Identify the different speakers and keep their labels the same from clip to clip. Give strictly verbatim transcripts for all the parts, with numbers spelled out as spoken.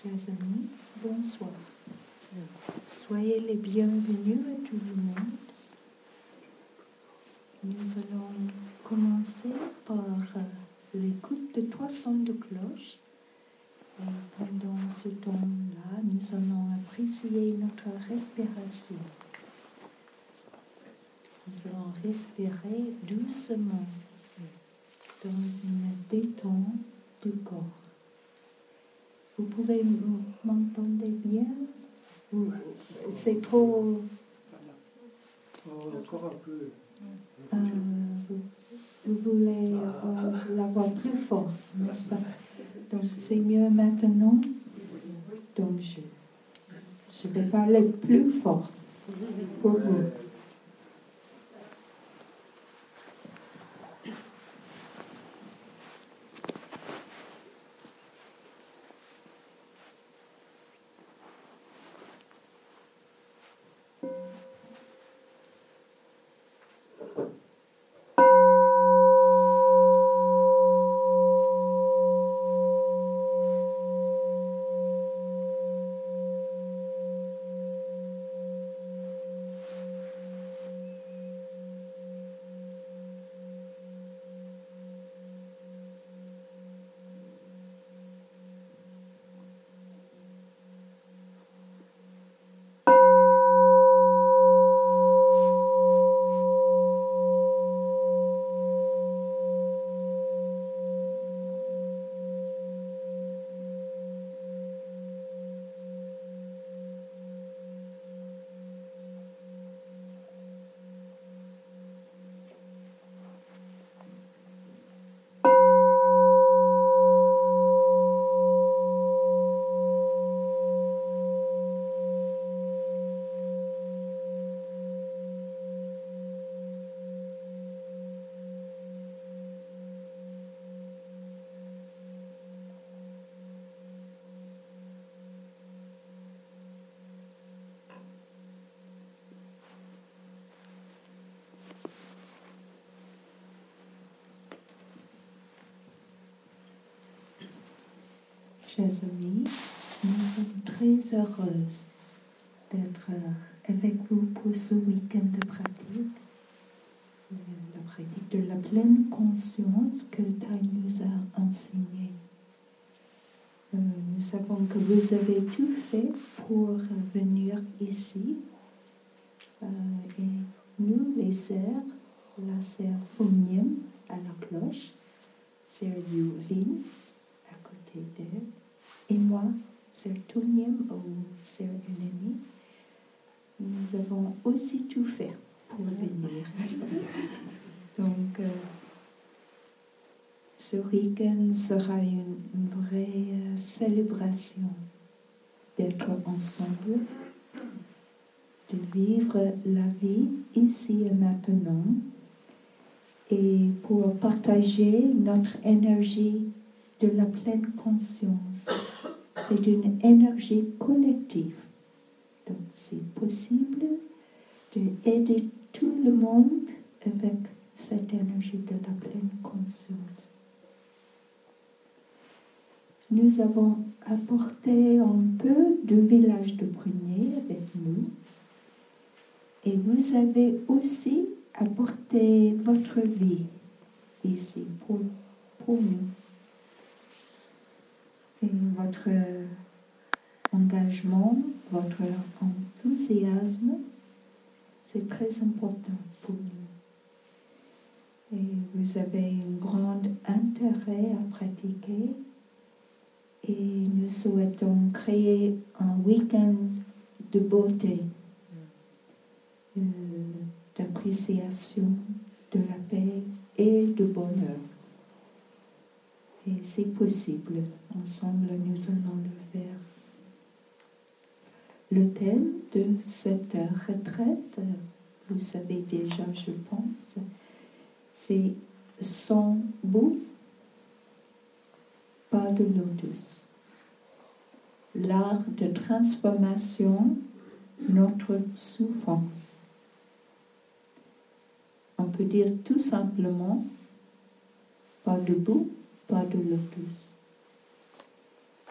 Speaker 1: Chers amis, bonsoir. Soyez les bienvenus à tout le monde. Nous allons commencer par l'écoute de trois sons de cloche. Et pendant ce temps-là, nous allons apprécier notre respiration. Nous allons respirer doucement dans une détente du corps. Vous pouvez m'entendre bien? C'est trop...
Speaker 2: Encore un peu.
Speaker 1: Euh, vous, vous voulez avoir la voix plus forte, n'est-ce pas? Donc c'est mieux maintenant. Donc je, je vais parler plus fort pour vous. Chers amis, nous sommes très heureuses d'être avec vous pour ce week-end de pratique, la pratique de la pleine conscience que Thay nous a enseigné. Euh, nous savons que vous avez tout fait pour venir ici, euh, et nous, les sœurs, la sœur Phung à la cloche, sœur Yu Vin à côté d'elle, et moi, sœur Tunyam ou sœur Unemi, nous avons aussi tout fait pour venir. Donc, euh, ce week-end sera une, une vraie euh, célébration d'être ensemble, de vivre la vie ici et maintenant, et pour partager notre énergie de la pleine conscience. C'est une énergie collective. Donc c'est possible d'aider tout le monde avec cette énergie de la pleine conscience. Nous avons apporté un peu du village de Prunier avec nous. Et vous avez aussi apporté votre vie ici pour, pour nous. Et votre engagement, votre enthousiasme, c'est très important pour nous. Et vous avez un grand intérêt à pratiquer. Et nous souhaitons créer un week-end de beauté, euh, d'appréciation, de la paix et de bonheur. Et c'est possible. Ensemble, nous allons le faire. Le thème de cette retraite, vous savez déjà, je pense, c'est « Sans bout, pas de lotus ». L'art de transformation, notre souffrance. On peut dire tout simplement « pas de bout, pas de lotus ».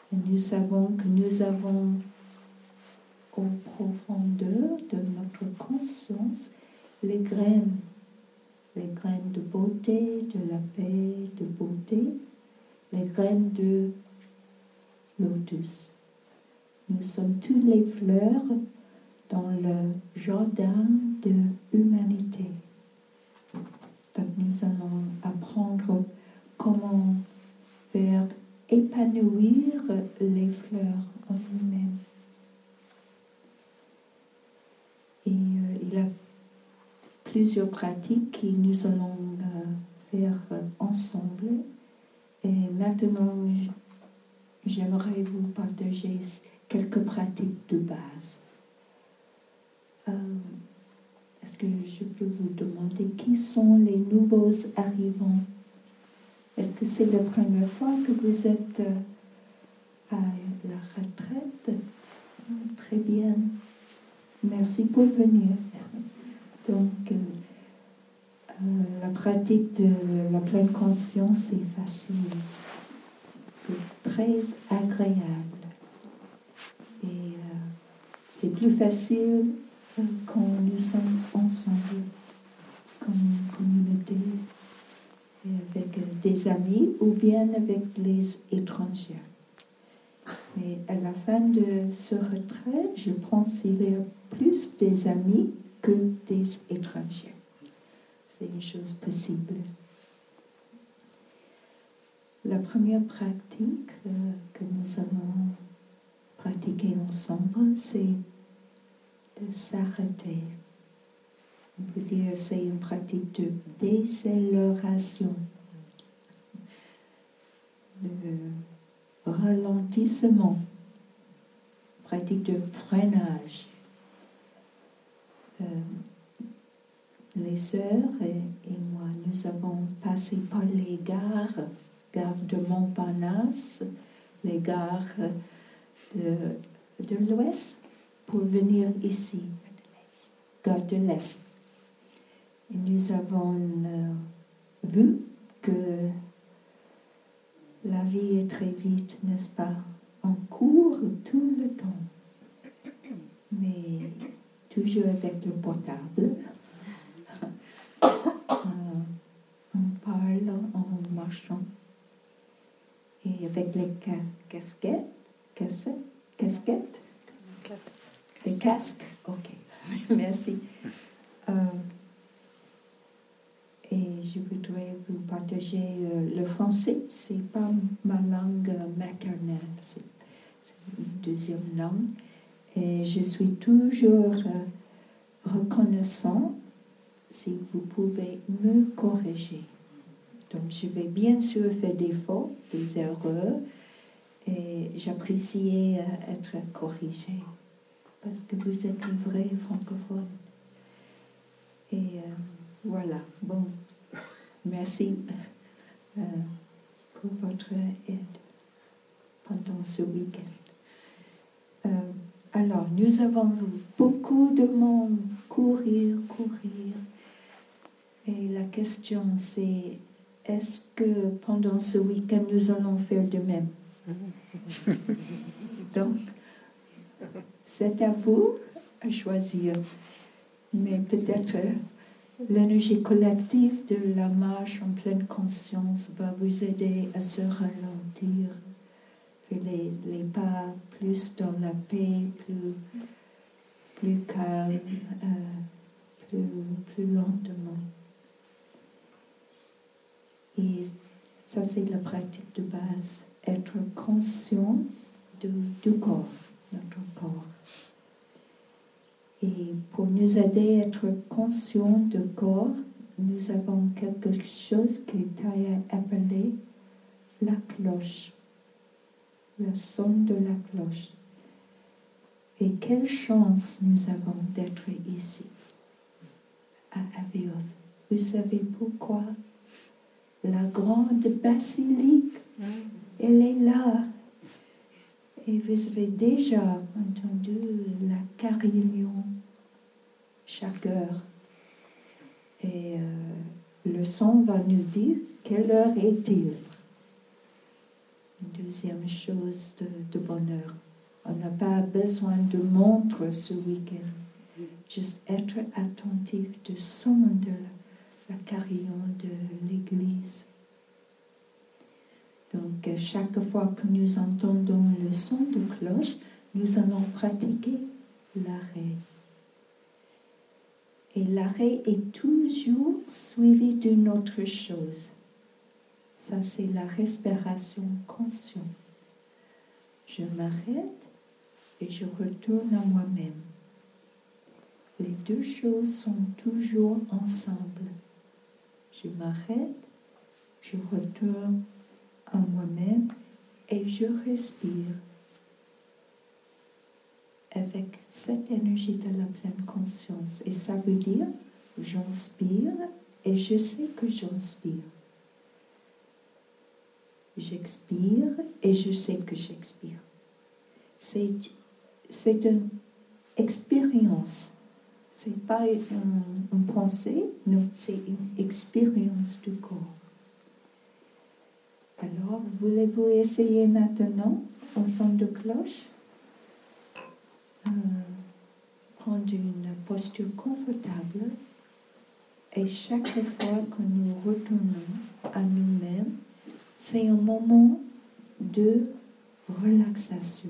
Speaker 1: Et nous savons que nous avons au profondeur de notre conscience les graines, les graines de beauté, de la paix, de beauté, les graines de lotus. Nous sommes toutes les fleurs dans le jardin de l'humanité. Donc nous allons apprendre comment faire épanouir les fleurs en nous-mêmes. Et euh, il y a plusieurs pratiques que nous allons euh, faire euh, ensemble. Et maintenant, j'aimerais vous partager quelques pratiques de base. Euh, est-ce que je peux vous demander qui sont les nouveaux arrivants? Est-ce que c'est la première fois que vous êtes euh, à la retraite? Très bien. Merci pour venir. Donc, euh, euh, la pratique de la pleine conscience est facile. C'est très agréable. Et euh, c'est plus facile euh, quand nous sommes ensemble, comme une communauté, et avec euh, des amis ou bien avec les étrangers. Mais à la fin de ce retraite, je pense qu'il y a plus des amis que des étrangers. C'est une chose possible. La première pratique euh, que nous allons pratiquer ensemble, c'est de s'arrêter. On peut dire que c'est une pratique de décélération, de ralentissement, pratique de freinage. Euh, les sœurs et, et moi, nous avons passé par les gares, gare de Montparnasse, les gares de, de l'Ouest, pour venir ici, gare de l'Est. Et nous avons euh, vu que la vie est très vite, n'est-ce pas? On court tout le temps, mais toujours avec le portable. On parle en marchant. Et avec les ca- casquettes, casquettes, casquettes, les casques. Ok, merci. Euh, et je voudrais vous partager euh, le français. C'est pas ma langue maternelle, c'est, c'est une deuxième langue. Et je suis toujours euh, reconnaissant si vous pouvez me corriger. Donc, je vais bien sûr faire des fautes, des erreurs, et j'apprécie euh, être corrigée, parce que vous êtes les vrais francophones. Et euh, voilà, bon, merci euh, pour votre aide pendant ce week-end. Euh, alors, nous avons vu beaucoup de monde courir, courir, et la question c'est, est-ce que pendant ce week-end, nous allons faire de même? Donc, c'est à vous à choisir. Mais peut-être l'énergie collective de la marche en pleine conscience va vous aider à se ralentir, faire les, les pas plus dans la paix, plus, plus calme, euh, plus, plus lentement. Et ça, c'est la pratique de base. Être conscient de, du corps, notre corps. Et pour nous aider à être conscients du corps, nous avons quelque chose qui est appelé la cloche, le son de la cloche. Et quelle chance nous avons d'être ici, à Avioth. Vous savez pourquoi? La grande basilique, mm. elle est là. Et vous avez déjà entendu la carillon chaque heure. Et euh, le son va nous dire quelle heure est-il. Une deuxième chose de, de bonheur. On n'a pas besoin de montre ce week-end. Juste être attentif du son de la carillon de l'église. Donc, chaque fois que nous entendons le son de cloche, nous allons pratiquer l'arrêt. Et l'arrêt est toujours suivi d'une autre chose. Ça, c'est la respiration consciente. Je m'arrête et je retourne à moi-même. Les deux choses sont toujours ensemble. Je m'arrête, je retourne à moi-même et je respire avec cette énergie de la pleine conscience. Et ça veut dire, j'inspire et je sais que j'inspire. J'expire et je sais que j'expire. C'est, c'est une expérience. Ce n'est pas une, une pensée, non, c'est une expérience du corps. Alors, voulez-vous essayer maintenant, au son de cloche, euh, prendre une posture confortable et chaque fois que nous retournons à nous-mêmes, c'est un moment de relaxation.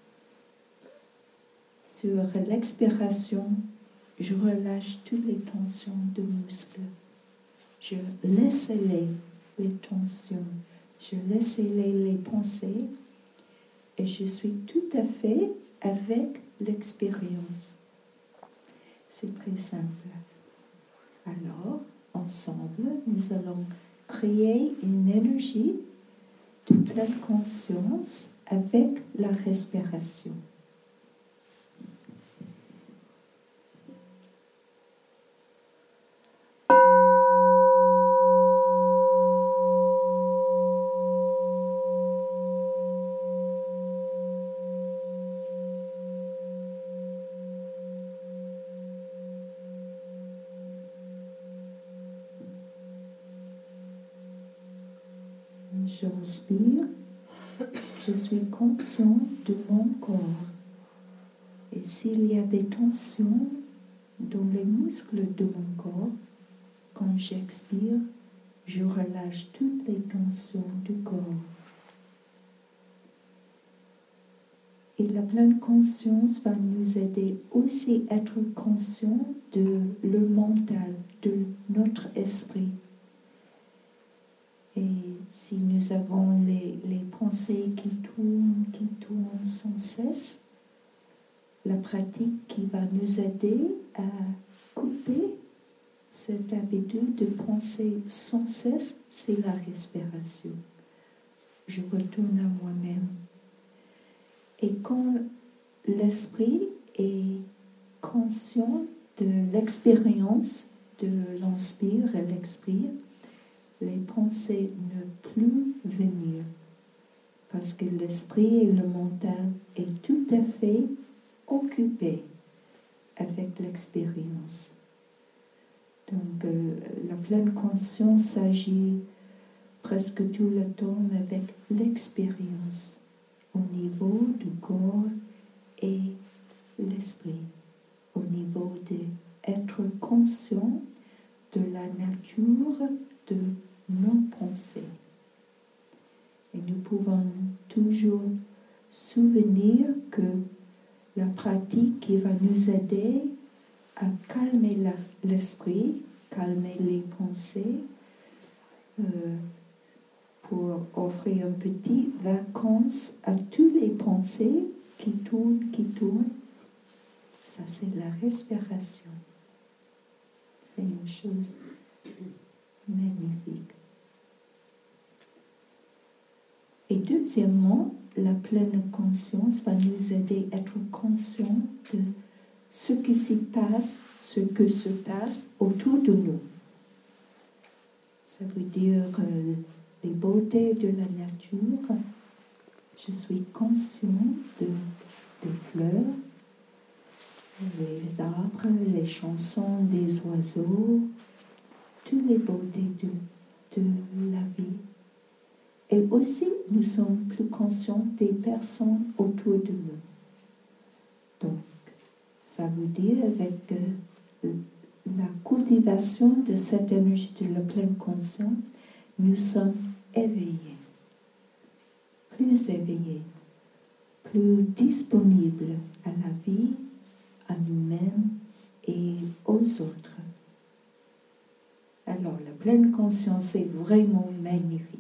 Speaker 1: Sur l'expiration, je relâche toutes les tensions de muscles. Je laisse aller les tensions. Je laisse aller les pensées. Et je suis tout à fait avec l'expérience. C'est très simple. Alors, ensemble, nous allons créer une énergie de pleine conscience avec la respiration. J'inspire, je suis conscient de mon corps. Et s'il y a des tensions dans les muscles de mon corps, quand j'expire, je relâche toutes les tensions du corps. Et la pleine conscience va nous aider aussi à être conscient de le mental, de notre esprit. Et si nous avons les, les pensées qui tournent, qui tournent sans cesse, la pratique qui va nous aider à couper cette habitude de penser sans cesse, c'est la respiration. Je retourne à moi-même. Et quand l'esprit est conscient de l'expérience de l'inspire et l'expire, les pensées ne plus venir. Parce que l'esprit et le mental est tout à fait occupé avec l'expérience. Donc, euh, la pleine conscience s'agit presque tout le temps avec l'expérience au niveau du corps et l'esprit, au niveau d'être conscient de la nature de nos pensées. Et nous pouvons toujours souvenir que la pratique qui va nous aider à calmer la, l'esprit, calmer les pensées, euh, pour offrir un petit vacances à toutes les pensées qui tournent, qui tournent. Ça, c'est la respiration. C'est une chose magnifique. Et deuxièmement, la pleine conscience va nous aider à être conscients de ce qui s'y passe, ce que se passe autour de nous. Ça veut dire euh, les beautés de la nature. Je suis conscient de, des fleurs, les arbres, les chansons des oiseaux, toutes les beautés de, de la vie. Et aussi, nous sommes plus conscients des personnes autour de nous. Donc, ça veut dire avec euh, la cultivation de cette énergie de la pleine conscience, nous sommes éveillés, plus éveillés, plus disponibles à la vie, à nous-mêmes et aux autres. Alors, la pleine conscience est vraiment magnifique.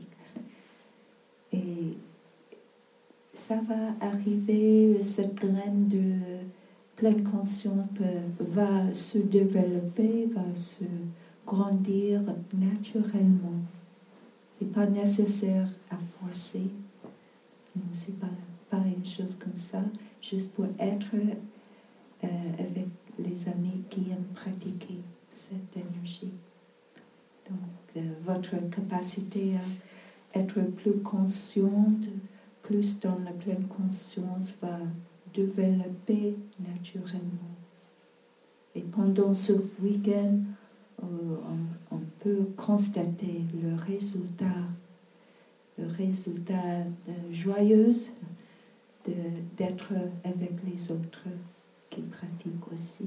Speaker 1: Et ça va arriver, cette graine de pleine conscience peut, va se développer, va se grandir naturellement. Ce n'est pas nécessaire à forcer. Ce n'est pas, pas une chose comme ça, juste pour être euh, avec les amis qui aiment pratiquer cette énergie. Donc, euh, votre capacité à être plus consciente, plus dans la pleine conscience, va développer naturellement. Et pendant ce week-end, euh, on, on peut constater le résultat, le résultat euh, joyeux de, d'être avec les autres qui pratiquent aussi.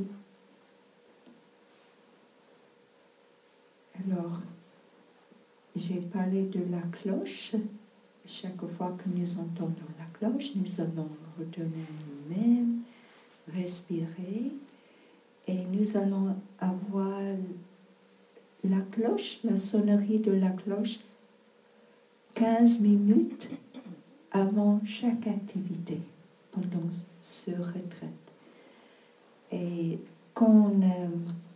Speaker 1: Alors, j'ai parlé de la cloche. Chaque fois que nous entendons la cloche, nous allons retourner à nous-mêmes, respirer, et nous allons avoir la cloche, la sonnerie de la cloche, quinze minutes avant chaque activité, pendant ce retraite. Et quand euh,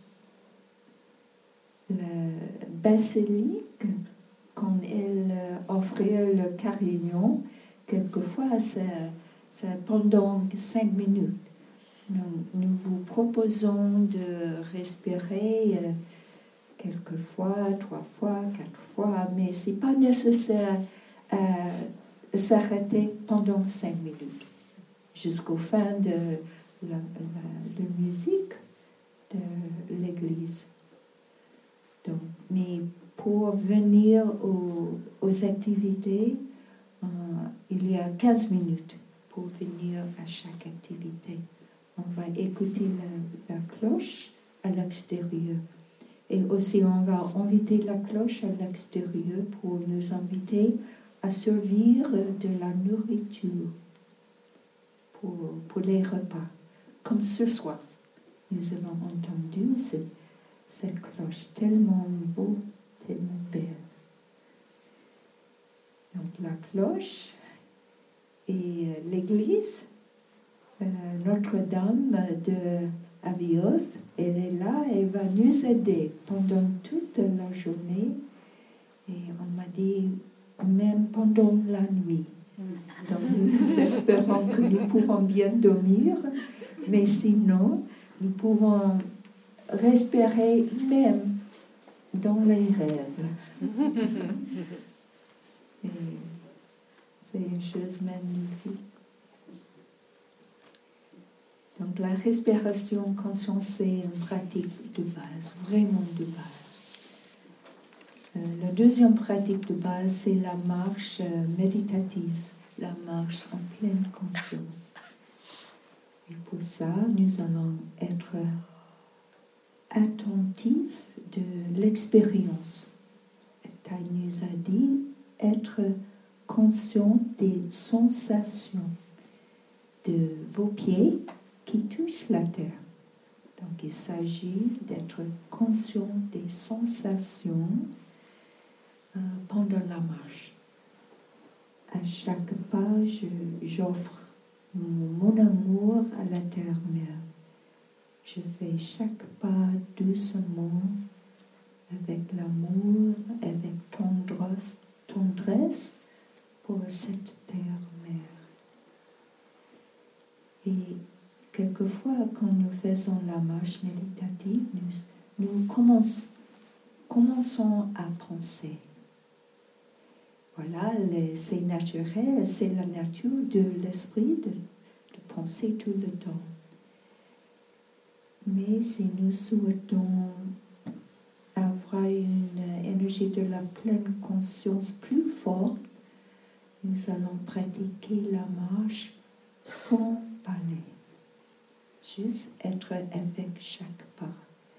Speaker 1: la basilique, quand elle offrait le carillon, quelquefois, c'est, c'est pendant cinq minutes. Nous, nous vous proposons de respirer euh, quelquefois, trois fois, quatre fois, mais ce n'est pas nécessaire de euh, s'arrêter pendant cinq minutes, jusqu'au fin de la, la, la musique de l'église. Donc, mais pour venir aux, aux activités, euh, il y a quinze minutes pour venir à chaque activité. On va écouter la, la cloche à l'extérieur. Et aussi, on va inviter la cloche à l'extérieur pour nous inviter à servir de la nourriture pour, pour les repas. Comme ce soir, nous avons entendu cette, cette cloche tellement beau, tellement belle. Donc la cloche et l'église, euh, Notre-Dame de Avioth, elle est là et va nous aider pendant toute la journée. Et on m'a dit même pendant la nuit. Donc nous espérons que nous pourrons bien dormir, mais sinon nous pouvons respirer même dans les rêves. Et c'est une chose magnifique. Donc la respiration consciente, c'est une pratique de base, vraiment de base. Euh, la deuxième pratique de base, c'est la marche euh, méditative, la marche en pleine conscience. Et pour ça, nous allons être attentifs de l'expérience. Tai nous a dit être conscient des sensations de vos pieds qui touchent la terre. Donc il s'agit d'être conscient des sensations euh, pendant la marche. À chaque pas, je, j'offre mon amour à la terre-mère. Je fais chaque pas doucement, avec l'amour, avec tendresse, tendresse pour cette terre-mère. Et quelquefois, quand nous faisons la marche méditative, nous, nous commence, commençons à penser. Voilà, les, c'est naturel, c'est la nature de l'esprit de, de penser tout le temps. Mais si nous souhaitons avoir une énergie de la pleine conscience plus forte, nous allons pratiquer la marche sans parler. Juste être avec chaque pas.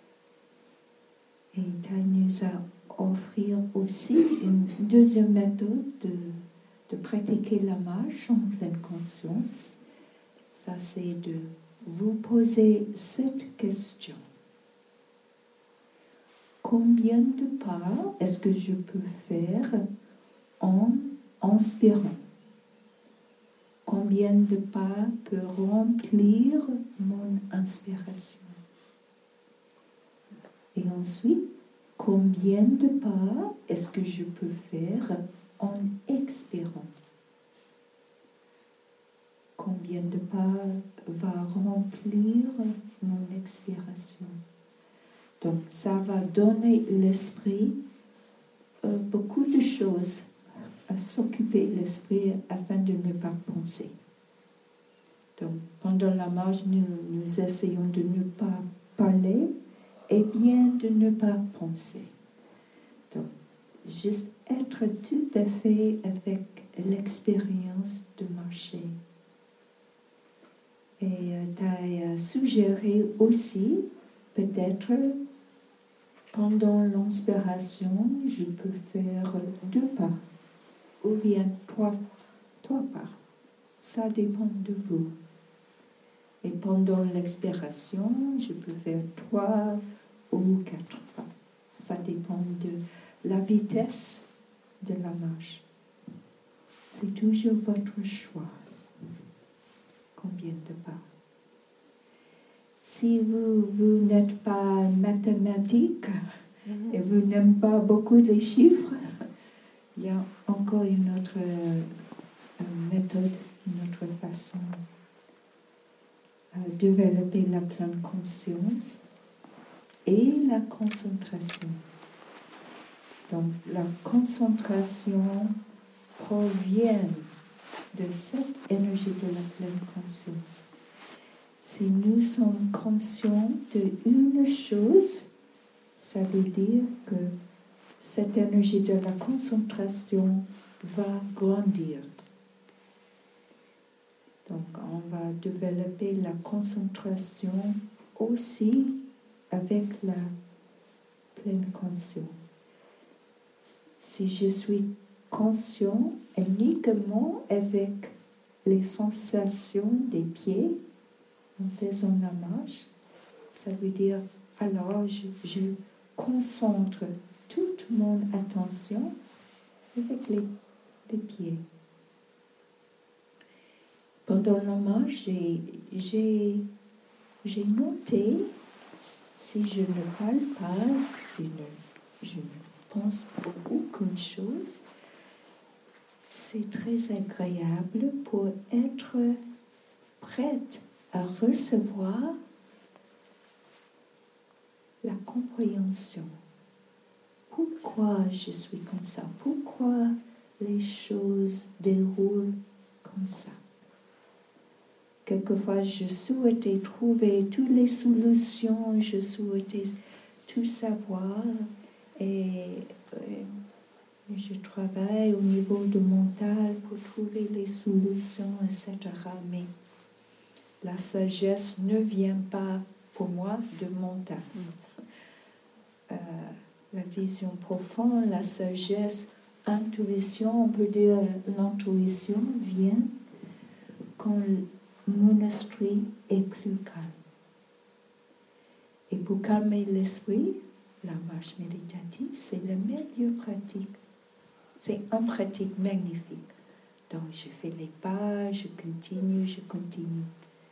Speaker 1: Et Thay nous a offert aussi une deuxième méthode de, de pratiquer la marche en pleine conscience. Ça, c'est de vous poser cette question. Combien de pas est-ce que je peux faire en inspirant? Combien de pas peut remplir mon inspiration? Et ensuite, combien de pas est-ce que je peux faire en expirant? Combien de pas va remplir mon expiration? Donc, ça va donner l'esprit euh, beaucoup de choses à s'occuper l'esprit afin de ne pas penser. Donc, pendant la marche, nous, nous essayons de ne pas parler et bien de ne pas penser. Donc, juste être tout à fait avec l'expérience de marcher. Et euh, tu as suggéré aussi, peut-être, pendant l'inspiration, je peux faire deux pas, ou bien trois, trois pas. Ça dépend de vous. Et pendant l'expiration, je peux faire trois ou quatre pas. Ça dépend de la vitesse de la marche. C'est toujours votre choix. Combien de pas? Si vous, vous n'êtes pas mathématique mm-hmm. et vous n'aimez pas beaucoup les chiffres, il y a encore une autre euh, méthode, une autre façon de développer la pleine conscience et la concentration. Donc, la concentration provient de cette énergie de la pleine conscience. Si nous sommes conscients d'une chose, ça veut dire que cette énergie de la concentration va grandir. Donc, on va développer la concentration aussi avec la pleine conscience. Si je suis conscient uniquement avec les sensations des pieds en faisant la marche, ça veut dire alors je, je concentre toute mon attention avec les, les pieds. Pendant la marche, j'ai, j'ai, j'ai noté si je ne parle pas, si ne, je ne pense pour aucune chose, c'est très agréable pour être prête à recevoir la compréhension. Pourquoi je suis comme ça? Pourquoi les choses déroulent comme ça? Quelquefois, je souhaitais trouver toutes les solutions, je souhaitais tout savoir et, et je travaille au niveau de mental pour trouver les solutions, et cetera. Mais la sagesse ne vient pas pour moi de mental. Euh, la vision profonde, la sagesse, intuition, on peut dire l'intuition vient quand mon esprit est plus calme. Et pour calmer l'esprit, la marche méditative, c'est la meilleure pratique. C'est une pratique magnifique. Donc, je fais les pas, je continue, je continue.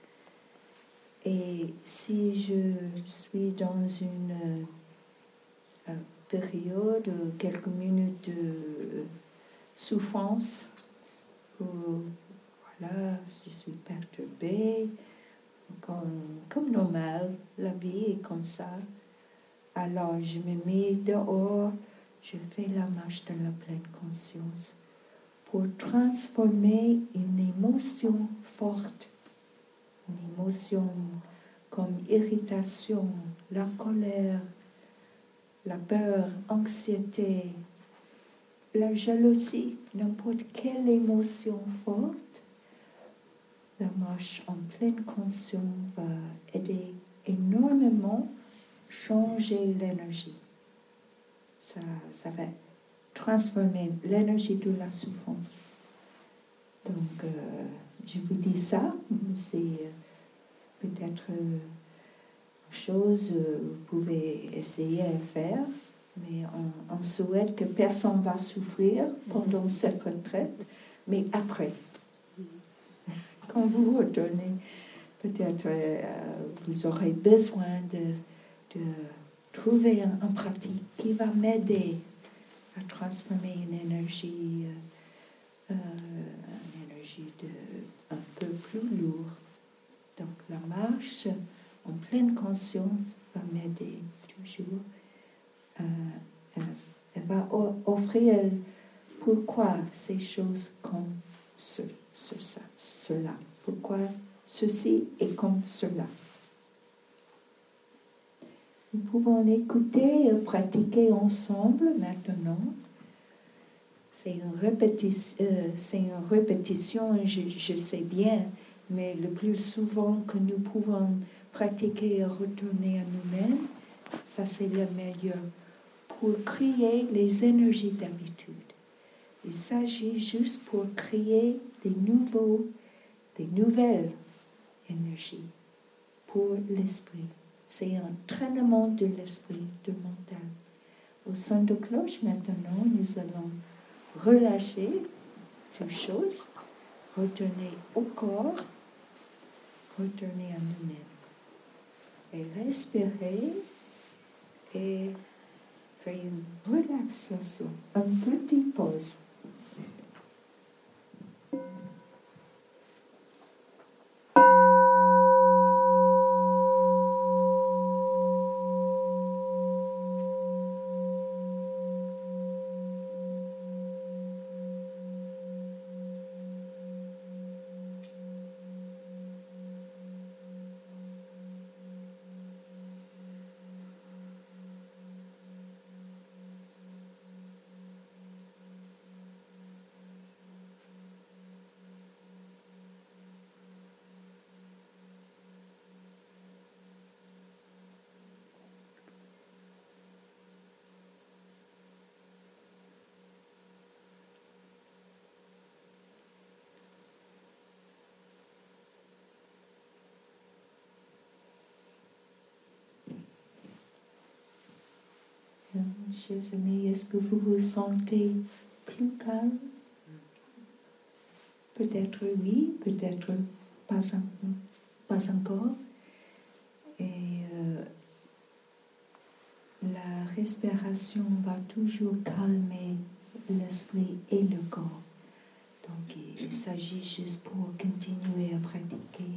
Speaker 1: Et si je suis dans une euh, période, quelques minutes de souffrance, où voilà, je suis perturbée, comme, comme normal, la vie est comme ça. Alors, je me mets dehors, je fais la marche de la pleine conscience pour transformer une émotion forte, une émotion comme irritation, la colère, la peur, l'anxiété, la jalousie, n'importe quelle émotion forte, la marche en pleine conscience va aider énormément à changer l'énergie. Ça, ça va transformer l'énergie de la souffrance. Donc, euh, je vous dis ça, c'est euh, peut-être une chose que vous pouvez essayer à faire, mais on, on souhaite que personne ne va souffrir pendant cette retraite, mais après. Quand vous retournez, peut-être euh, vous aurez besoin de, de trouver un, un pratique qui va m'aider à transformer une énergie, euh, une énergie de, un peu plus lourde. Donc la marche en pleine conscience va m'aider toujours. Euh, euh, elle va offrir pourquoi ces choses comme ce, ce, ça, cela. Pourquoi ceci est comme cela. Nous pouvons écouter et pratiquer ensemble maintenant. C'est une répétition, euh, c'est une répétition je, je sais bien, mais le plus souvent que nous pouvons pratiquer et retourner à nous-mêmes, ça c'est le meilleur pour créer les énergies d'habitude. Il s'agit juste pour créer des nouveaux, des nouvelles énergies pour l'esprit. C'est un entraînement de l'esprit, de mental. Au son de cloche, maintenant, nous allons relâcher toutes choses, retourner au corps, retourner à nous-mêmes. Et respirer et faire une relaxation, une petite pause. Chers amis, est-ce que vous vous sentez plus calme? Peut-être oui, peut-être pas, en, pas encore. Et euh, la respiration va toujours calmer l'esprit et le corps. Donc il s'agit juste pour continuer à pratiquer.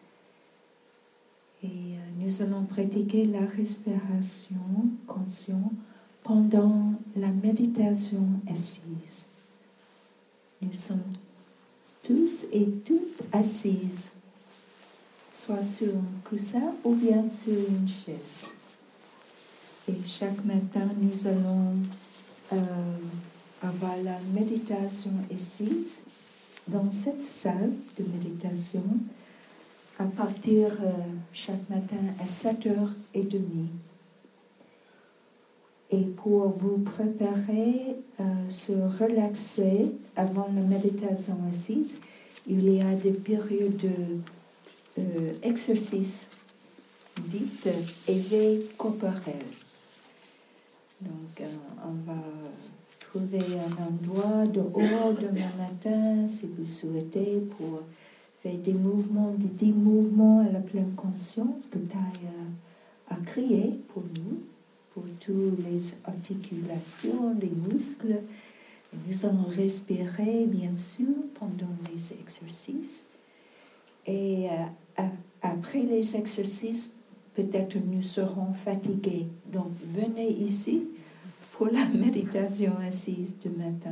Speaker 1: Et euh, nous allons pratiquer la respiration consciente pendant la méditation assise. Nous sommes tous et toutes assises, soit sur un coussin ou bien sur une chaise. Et chaque matin, nous allons euh, avoir la méditation assise dans cette salle de méditation à partir euh, chaque matin à sept heures trente. Et pour vous préparer à euh, se relaxer avant la méditation assise, il y a des périodes d'exercice euh, dites éveil corporel. Donc, euh, on va trouver un endroit dehors demain matin, si vous souhaitez, pour faire des mouvements, des dix mouvements à la pleine conscience que Thaï a, a créé pour nous, pour toutes les articulations, les muscles. Et nous allons respirer, bien sûr, pendant les exercices. Et euh, après les exercices, peut-être nous serons fatigués. Donc, venez ici pour la méditation assise du matin.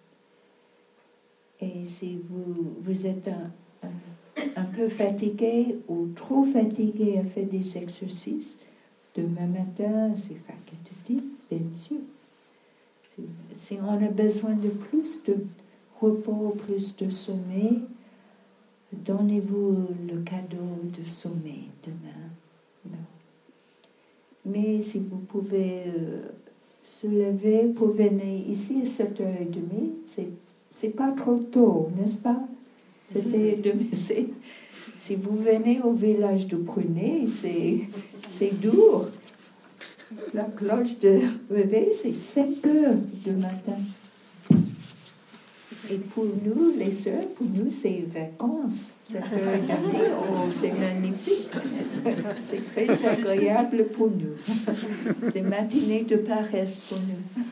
Speaker 1: Et si vous, vous êtes un, un, un peu fatigué ou trop fatigué à faire des exercices, demain matin, c'est facultatif, bien sûr. Si, si on a besoin de plus de repos, plus de sommeil, donnez-vous le cadeau de sommeil demain. Non. Mais si vous pouvez euh, se lever pour venir ici à sept heures trente, c'est, c'est pas trop tôt, n'est-ce pas? sept heures trente, c'est, si vous venez au village de Prunay, c'est, c'est dur. La cloche de réveil, c'est cinq heures du matin. Et pour nous, les sœurs, pour nous, c'est vacances. sept heures trente, oh, c'est magnifique. C'est très agréable pour nous. C'est matinée de paresse pour nous.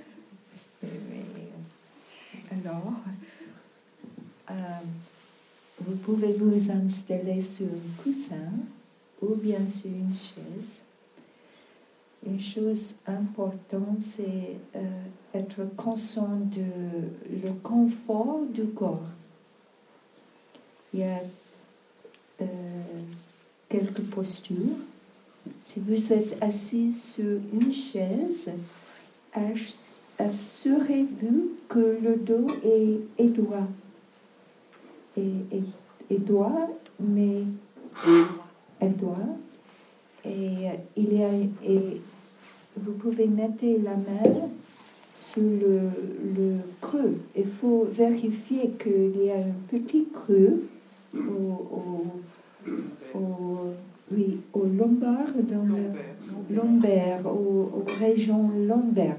Speaker 1: Alors, euh, vous pouvez vous installer sur un coussin ou bien sur une chaise. Une chose importante, c'est euh, être conscient de le confort du corps. Il y a euh, quelques postures. Si vous êtes assis sur une chaise, assurez-vous que le dos est, est droit. Est, est, est droit, mais est droit. Et il y a... Et, vous pouvez mettre la main sur le, le creux. Il faut vérifier qu'il y a un petit creux au, au, au, oui, au lombaire, dans le lombaire, aux, aux régions lombaires.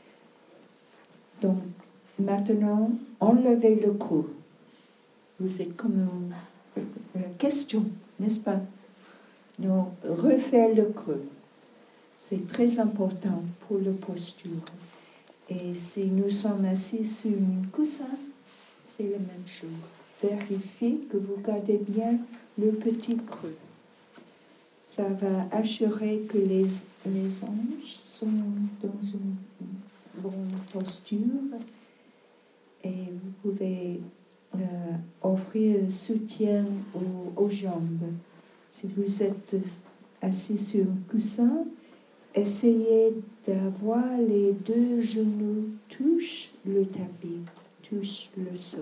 Speaker 1: Donc, maintenant, enlevez le creux. Vous êtes comme une, une question, n'est-ce pas? Donc, refaire le creux. C'est très important pour la posture. Et si nous sommes assis sur un coussin, c'est la même chose. Vérifiez que vous gardez bien le petit creux. Ça va assurer que les, les anges sont dans une bonne posture et vous pouvez euh, offrir un soutien aux, aux jambes. Si vous êtes assis sur un coussin, essayez d'avoir les deux genoux touchent le tapis, touchent le sol.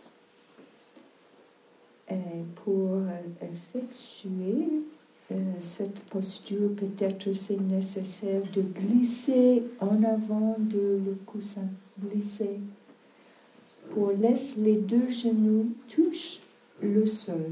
Speaker 1: Et pour effectuer euh, cette posture, peut-être c'est nécessaire de glisser en avant de le coussin, glisser, pour laisser les deux genoux touchent le sol.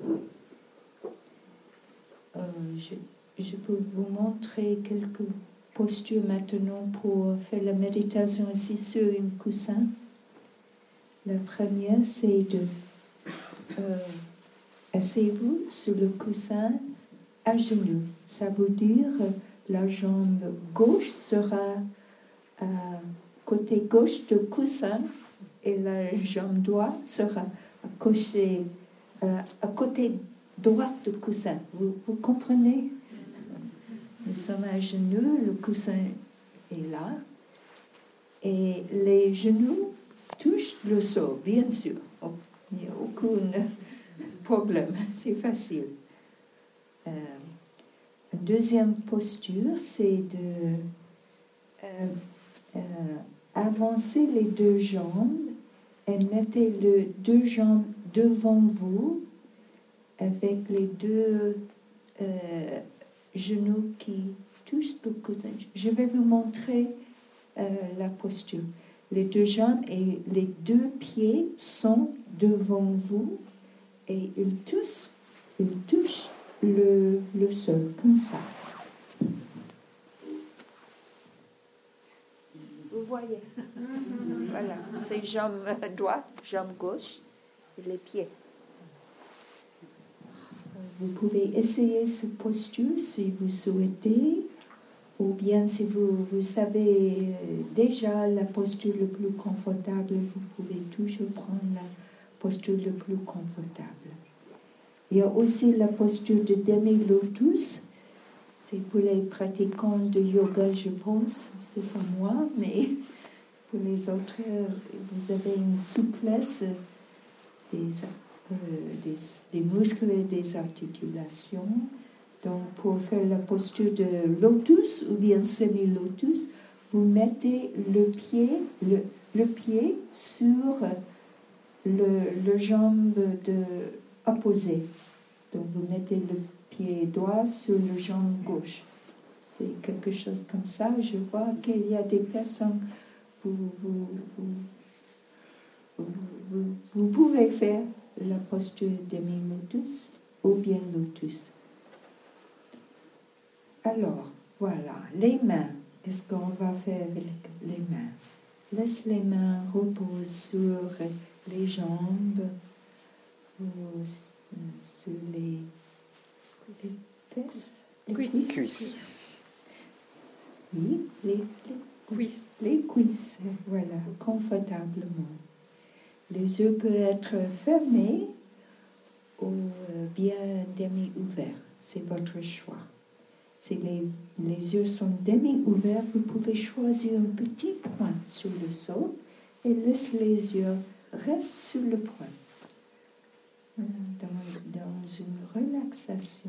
Speaker 1: Euh, je, je peux vous montrer quelques postures maintenant pour faire la méditation ici sur un coussin. La première, c'est de euh, asseyez-vous sur le coussin à genoux. Ça veut dire la jambe gauche sera à côté gauche du coussin et la jambe droite sera à côté, euh, à côté droit du coussin. Vous, vous comprenez? Nous sommes à genoux, le coussin est là et les genoux touchent le sol, bien sûr. Oh, il n'y a aucun problème, c'est facile. Euh, une deuxième posture, c'est de euh, euh, avancer les deux jambes et mettez les deux jambes devant vous avec les deux euh, genoux qui touchent le coussin. Je vais vous montrer euh, la posture. Les deux jambes et les deux pieds sont devant vous et ils touchent, ils touchent le, le sol, comme ça. Vous voyez? Voilà, c'est jambe droite, jambe gauche et les pieds. Vous pouvez essayer cette posture si vous souhaitez, ou bien si vous, vous savez déjà la posture la plus confortable, vous pouvez toujours prendre la posture la plus confortable. Il y a aussi la posture de demi-lotus. C'est pour les pratiquants de yoga, je pense. C'est pas moi, mais pour les autres, vous avez une souplesse des, euh, des, des muscles et des articulations. Donc, pour faire la posture de lotus ou bien semi-lotus, vous mettez le pied, le, le pied sur le, le jambe de, opposée. Donc vous mettez le pied droit sur le jambe gauche. C'est quelque chose comme ça. Je vois qu'il y a des personnes, vous, vous, vous, vous, vous, vous pouvez faire la posture demi-lotus ou bien lotus. Alors, voilà, les mains. Qu'est-ce qu'on va faire avec les mains? Laisse les mains reposer sur les jambes ou sur les, les fesses, les cuisses.
Speaker 2: Cuisses.
Speaker 1: Oui, les, les cuisses. Les cuisses, voilà, confortablement. Les yeux peuvent être fermés ou bien demi-ouverts. C'est votre choix. Si les, les yeux sont demi-ouverts, vous pouvez choisir un petit point sur le sol et laissez les yeux rester sur le point. Dans, dans une relaxation.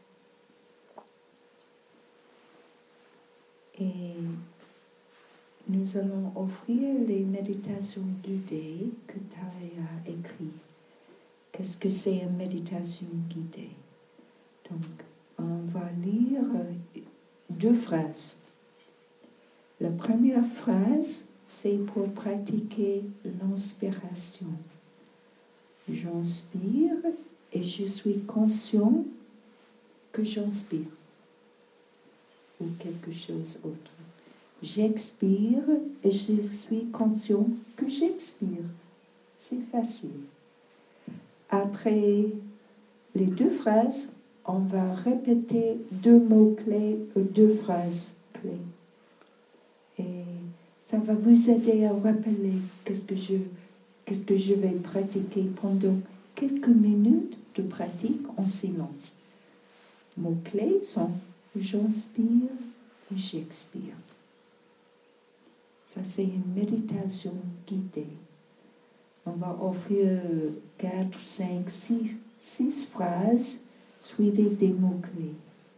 Speaker 1: Et nous allons offrir les méditations guidées que Thay a écrites. Qu'est-ce que c'est une méditation guidée? Donc, on va lire deux phrases. La première phrase, c'est pour pratiquer l'inspiration. J'inspire et je suis conscient que j'inspire. Ou quelque chose d'autre. J'expire et je suis conscient que j'expire. C'est facile. Après les deux phrases, on va répéter deux mots-clés ou deux phrases clés. Et ça va vous aider à rappeler qu'est-ce que je, qu'est-ce que je vais pratiquer pendant quelques minutes de pratique en silence. Mots-clés sont j'inspire et j'expire. Ça, c'est une méditation guidée. On va offrir quatre, cinq, six, six phrases suivies des mots-clés.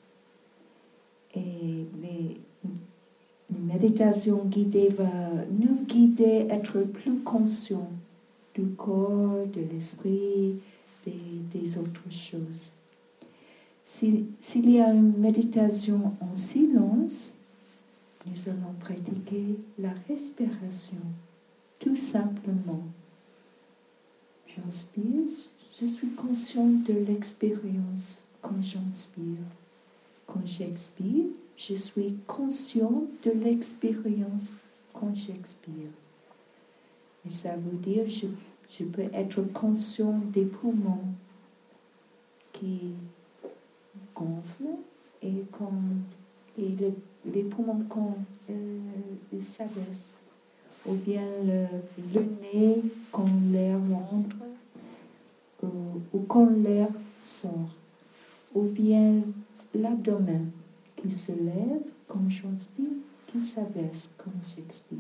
Speaker 1: Et les, les méditations guidées vont nous guider à être plus conscients du corps, de l'esprit, des, des autres choses. Si, s'il y a une méditation en silence, nous allons pratiquer la respiration, tout simplement. J'inspire, je suis conscient de l'expérience quand j'inspire. Quand j'expire, je suis conscient de l'expérience quand j'expire. Et ça veut dire que je, je peux être conscient des poumons qui gonflent et, quand, et le, les poumons quand euh, ils s'abaissent. Ou bien le, le nez quand l'air rentre, ou, ou quand l'air sort. Ou bien l'abdomen qui se lève quand j'inspire, qui s'abaisse quand j'expire.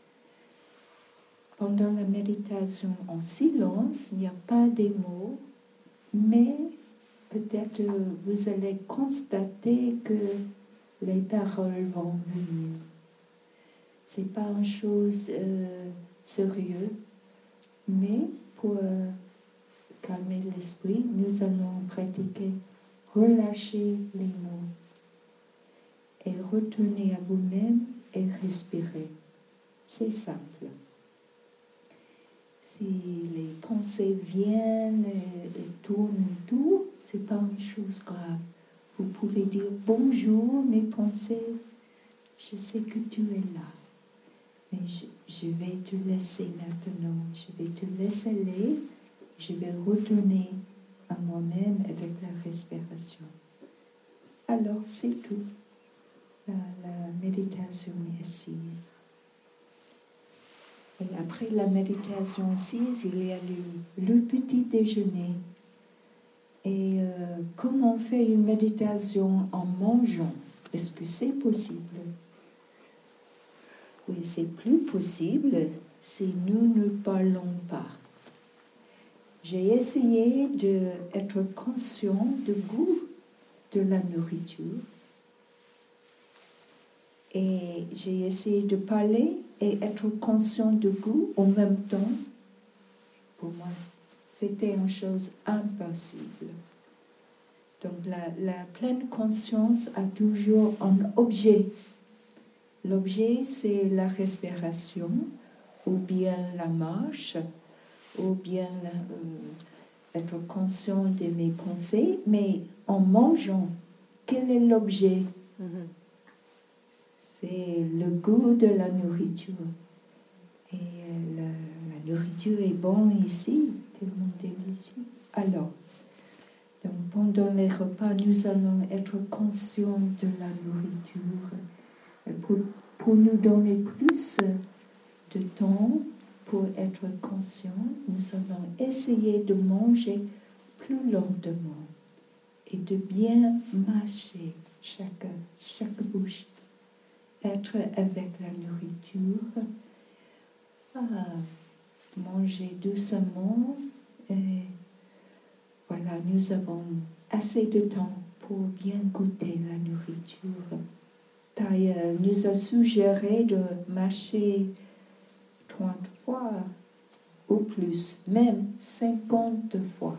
Speaker 1: Pendant la méditation en silence, il n'y a pas de mots, mais peut-être vous allez constater que les paroles vont venir. Ce n'est pas une chose euh, sérieuse, mais pour euh, calmer l'esprit, nous allons pratiquer relâcher les mots et retourner à vous-même et respirer. C'est simple. Si les pensées viennent et, et tournent tout, ce n'est pas une chose grave. Vous pouvez dire bonjour mes pensées, je sais que tu es là. Mais je, je vais te laisser maintenant, je vais te laisser aller, je vais retourner à moi-même avec la respiration. Alors, c'est tout. La, la méditation assise. Et après la méditation assise, il y a le, le petit déjeuner. Et euh, comment on fait une méditation en mangeant? Est-ce que c'est possible? Oui, c'est plus possible si nous ne parlons pas. J'ai essayé d'être conscient du goût de la nourriture. Et j'ai essayé de parler et être conscient du goût en même temps. Pour moi, c'était une chose impossible. Donc la, la pleine conscience a toujours un objet. L'objet, c'est la respiration, ou bien la marche, ou bien euh, être conscient de mes pensées. Mais en mangeant, quel est l'objet? Mm-hmm. C'est le goût de la nourriture. Et la, la nourriture est bonne ici, tellement délicieux. Alors, donc pendant les repas, nous allons être conscients de la nourriture pour, pour nous donner plus de temps pour être conscients. Nous allons essayer de manger plus lentement et de bien mâcher chaque, chaque bouche. Être avec la nourriture, ah, manger doucement. Et voilà, nous avons assez de temps pour bien goûter la nourriture. D'ailleurs, nous a suggéré de mâcher trente fois ou plus, même cinquante fois.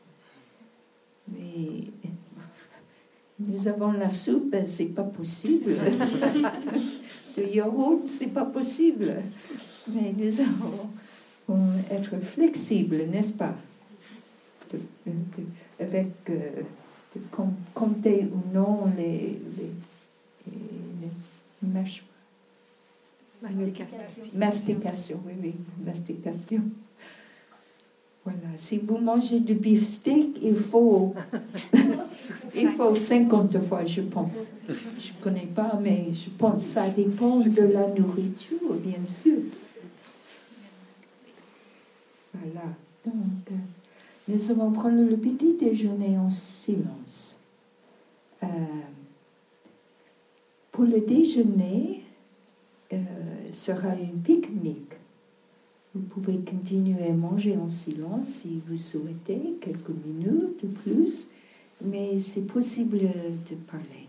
Speaker 1: Mais nous avons la soupe, c'est pas possible. Le yaourt, c'est pas possible. Mais nous allons être flexibles, n'est-ce pas? De, de, de, avec euh, de com- compter ou non les, les, les, les mâches.
Speaker 2: Mastication.
Speaker 1: Mastication, oui, oui, mastication. Voilà, si vous mangez du beefsteak, il faut, il faut cinquante fois, je pense. Je ne connais pas, mais je pense que ça dépend de la nourriture, bien sûr. Voilà, donc euh, nous allons prendre le petit déjeuner en silence. Euh, pour le déjeuner, euh, sera un pique-nique. Vous pouvez continuer à manger en silence si vous souhaitez, quelques minutes ou plus, mais c'est possible de parler.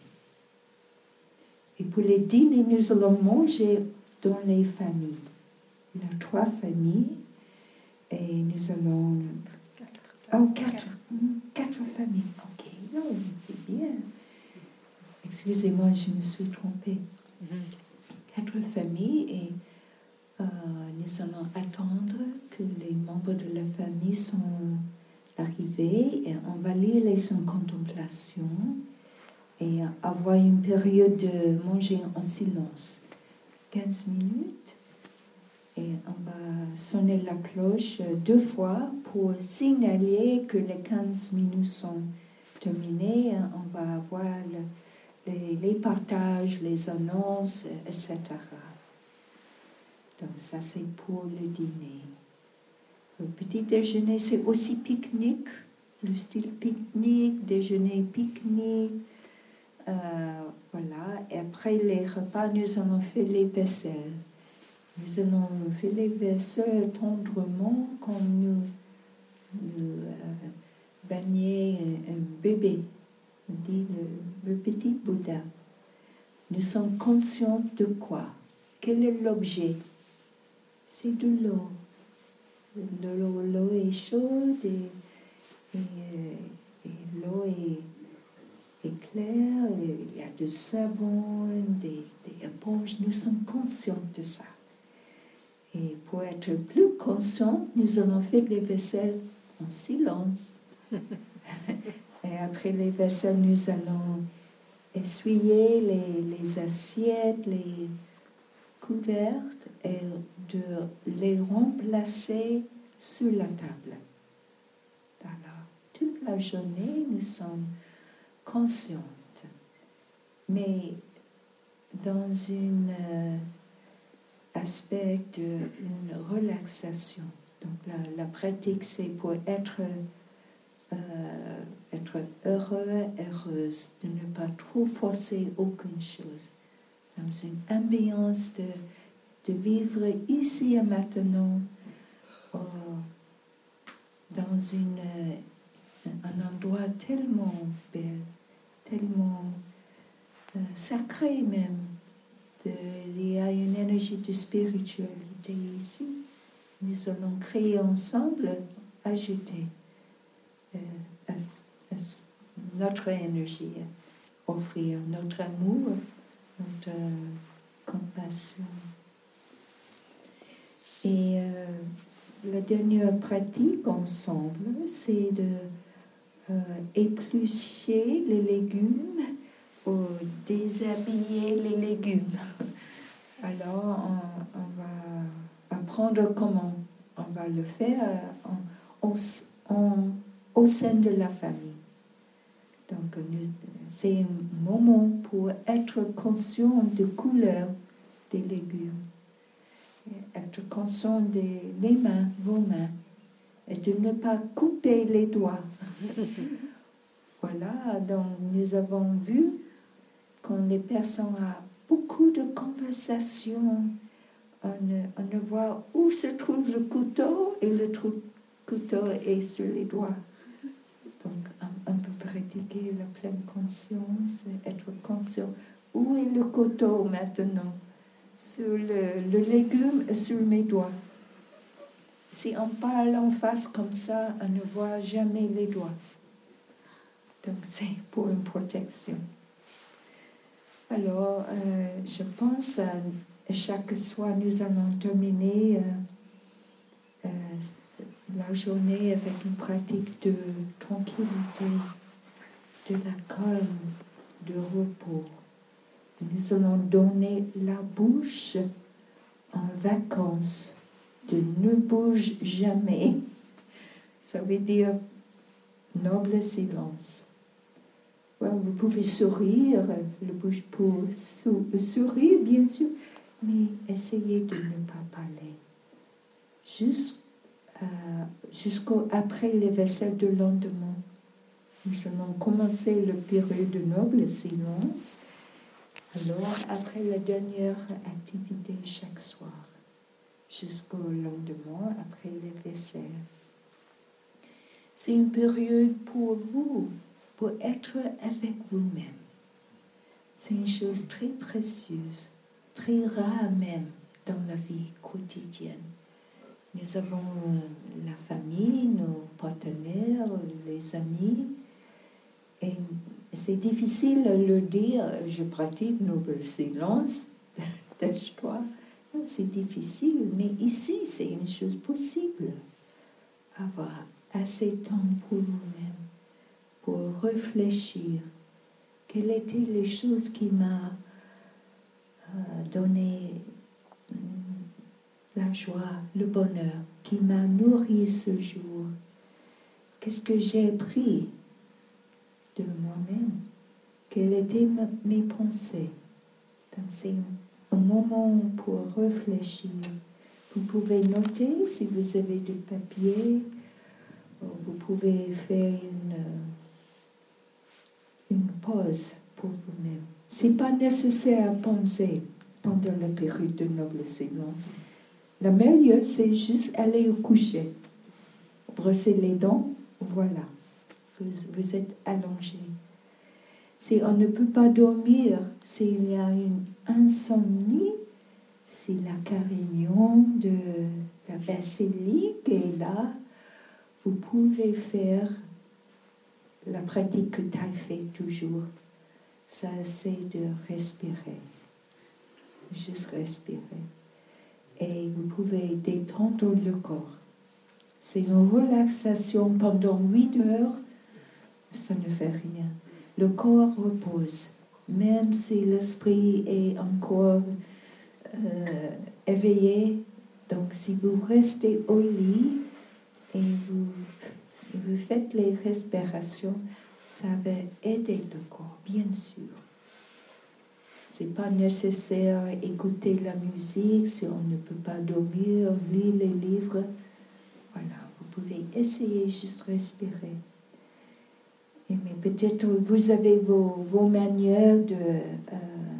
Speaker 1: Et pour les dîners, nous allons manger dans les familles. Il y a trois familles et nous allons... Oh, quatre. Quatre familles. Ok, non, c'est bien. Excusez-moi, je me suis trompée. Quatre familles et euh, nous allons attendre que les membres de la famille sont arrivés et on va les laisser en contemplation et avoir une période de manger en silence. quinze minutes et on va sonner la cloche deux fois pour signaler que les quinze minutes sont terminées. On va avoir le, les, les partages, les annonces, et cetera. Donc ça c'est pour le dîner. Le petit déjeuner c'est aussi pique-nique, le style pique-nique, déjeuner pique-nique. Euh, voilà. Et après les repas, nous allons faire les vaisselles. Nous allons faire les vaisselles tendrement comme nous, nous euh, baigner un, un bébé, on dit le, le petit Bouddha. Nous sommes conscients de quoi? Quel est l'objet? C'est de l'eau. L'eau, l'eau est chaude et, et, et l'eau est, est claire. Il y a du savon, des, des éponges. Nous sommes conscients de ça. Et pour être plus conscients, nous allons faire les vaisselles en silence. Et après les vaisselles, nous allons essuyer les, les assiettes, les couvertes et de les remplacer sur la table. Alors, toute la journée, nous sommes conscientes, mais dans un euh, aspect d'une relaxation. Donc, la, la pratique, c'est pour être, euh, être heureux, heureuse, de ne pas trop forcer aucune chose. Dans une ambiance de de vivre ici et maintenant oh, dans une, un endroit tellement bel, tellement euh, sacré même, de, il y a une énergie de spiritualité ici. Nous allons créer ensemble, ajouter euh, à, à notre énergie, offrir notre amour, notre euh, compassion. Et euh, la dernière pratique ensemble, c'est de euh, éplucher les légumes ou déshabiller les légumes. Alors, on, on va apprendre comment on va le faire en, en, en, au sein de la famille. Donc, c'est un moment pour être conscient de couleur des légumes, être conscient des les mains, vos mains, et de ne pas couper les doigts. Voilà, donc nous avons vu quand les personnes ont beaucoup de conversations, on, on voit où se trouve le couteau et le trou, couteau est sur les doigts. Donc on, on peut pratiquer la pleine conscience, être conscient. Où est le couteau maintenant? Sur le, le légume et sur mes doigts. Si on parle en face comme ça, on ne voit jamais les doigts. Donc c'est pour une protection. Alors, euh, je pense à chaque soir, nous allons terminer euh, euh, la journée avec une pratique de tranquillité, de la calme, de repos. Nous allons donner la bouche en vacances, de ne bouge jamais. Ça veut dire noble silence. Well, vous pouvez sourire, le bouche pour sou- sourire, bien sûr, mais essayez de ne pas parler. Jusqu', euh, jusqu'après les vaisselles de lendemain, nous allons commencer le période de noble silence. Alors, après la dernière activité chaque soir, jusqu'au lendemain, après les vaisselles. C'est une période pour vous, pour être avec vous-même. C'est une chose très précieuse, très rare même dans la vie quotidienne. Nous avons la famille, nos partenaires, les amis, et c'est difficile de leur dire « je pratique noble silence », n'est-ce pas? C'est difficile, mais ici c'est une chose possible. Avoir assez de temps pour vous-même, pour réfléchir. Quelles étaient les choses qui m'ont euh, donné euh, la joie, le bonheur, qui m'a nourri ce jour? Qu'est-ce que j'ai appris de moi-même? Quelles étaient mes pensées? Donc c'est un moment pour réfléchir. Vous pouvez noter si vous avez du papier. Vous pouvez faire une, une pause pour vous-même. Ce n'est pas nécessaire à penser pendant la période de noble silence. Le meilleur, c'est juste aller au coucher. Brosser les dents, voilà. Vous, vous êtes allongé. Si on ne peut pas dormir, s'il y a une insomnie, si la carignon de la basilic est là, vous pouvez faire la pratique que tu as fait toujours. Ça, c'est de respirer. Juste respirer. Et vous pouvez détendre le corps. C'est une relaxation pendant huit heures. Ça ne fait rien. Le corps repose. Même si l'esprit est encore euh, éveillé. Donc, si vous restez au lit et vous, vous faites les respirations, ça va aider le corps, bien sûr. Ce n'est pas nécessaire d'écouter la musique si on ne peut pas dormir, lire les livres. Voilà, vous pouvez essayer juste respirer. Et mais peut-être vous avez vos, vos manières de euh,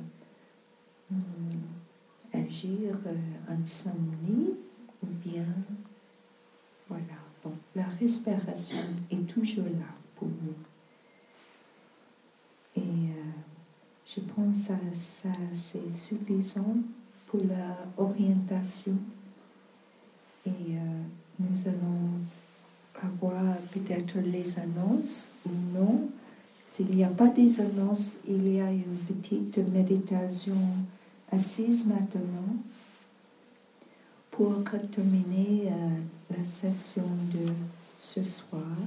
Speaker 1: agir euh, insomnie ou bien voilà. Bon, la respiration est toujours là pour nous. Et euh, Je pense que ça, c'est suffisant pour l'orientation. Et euh, nous allons avoir peut-être les annonces ou non. S'il n'y a pas des annonces, il y a une petite méditation assise maintenant pour terminer euh, la session de ce soir.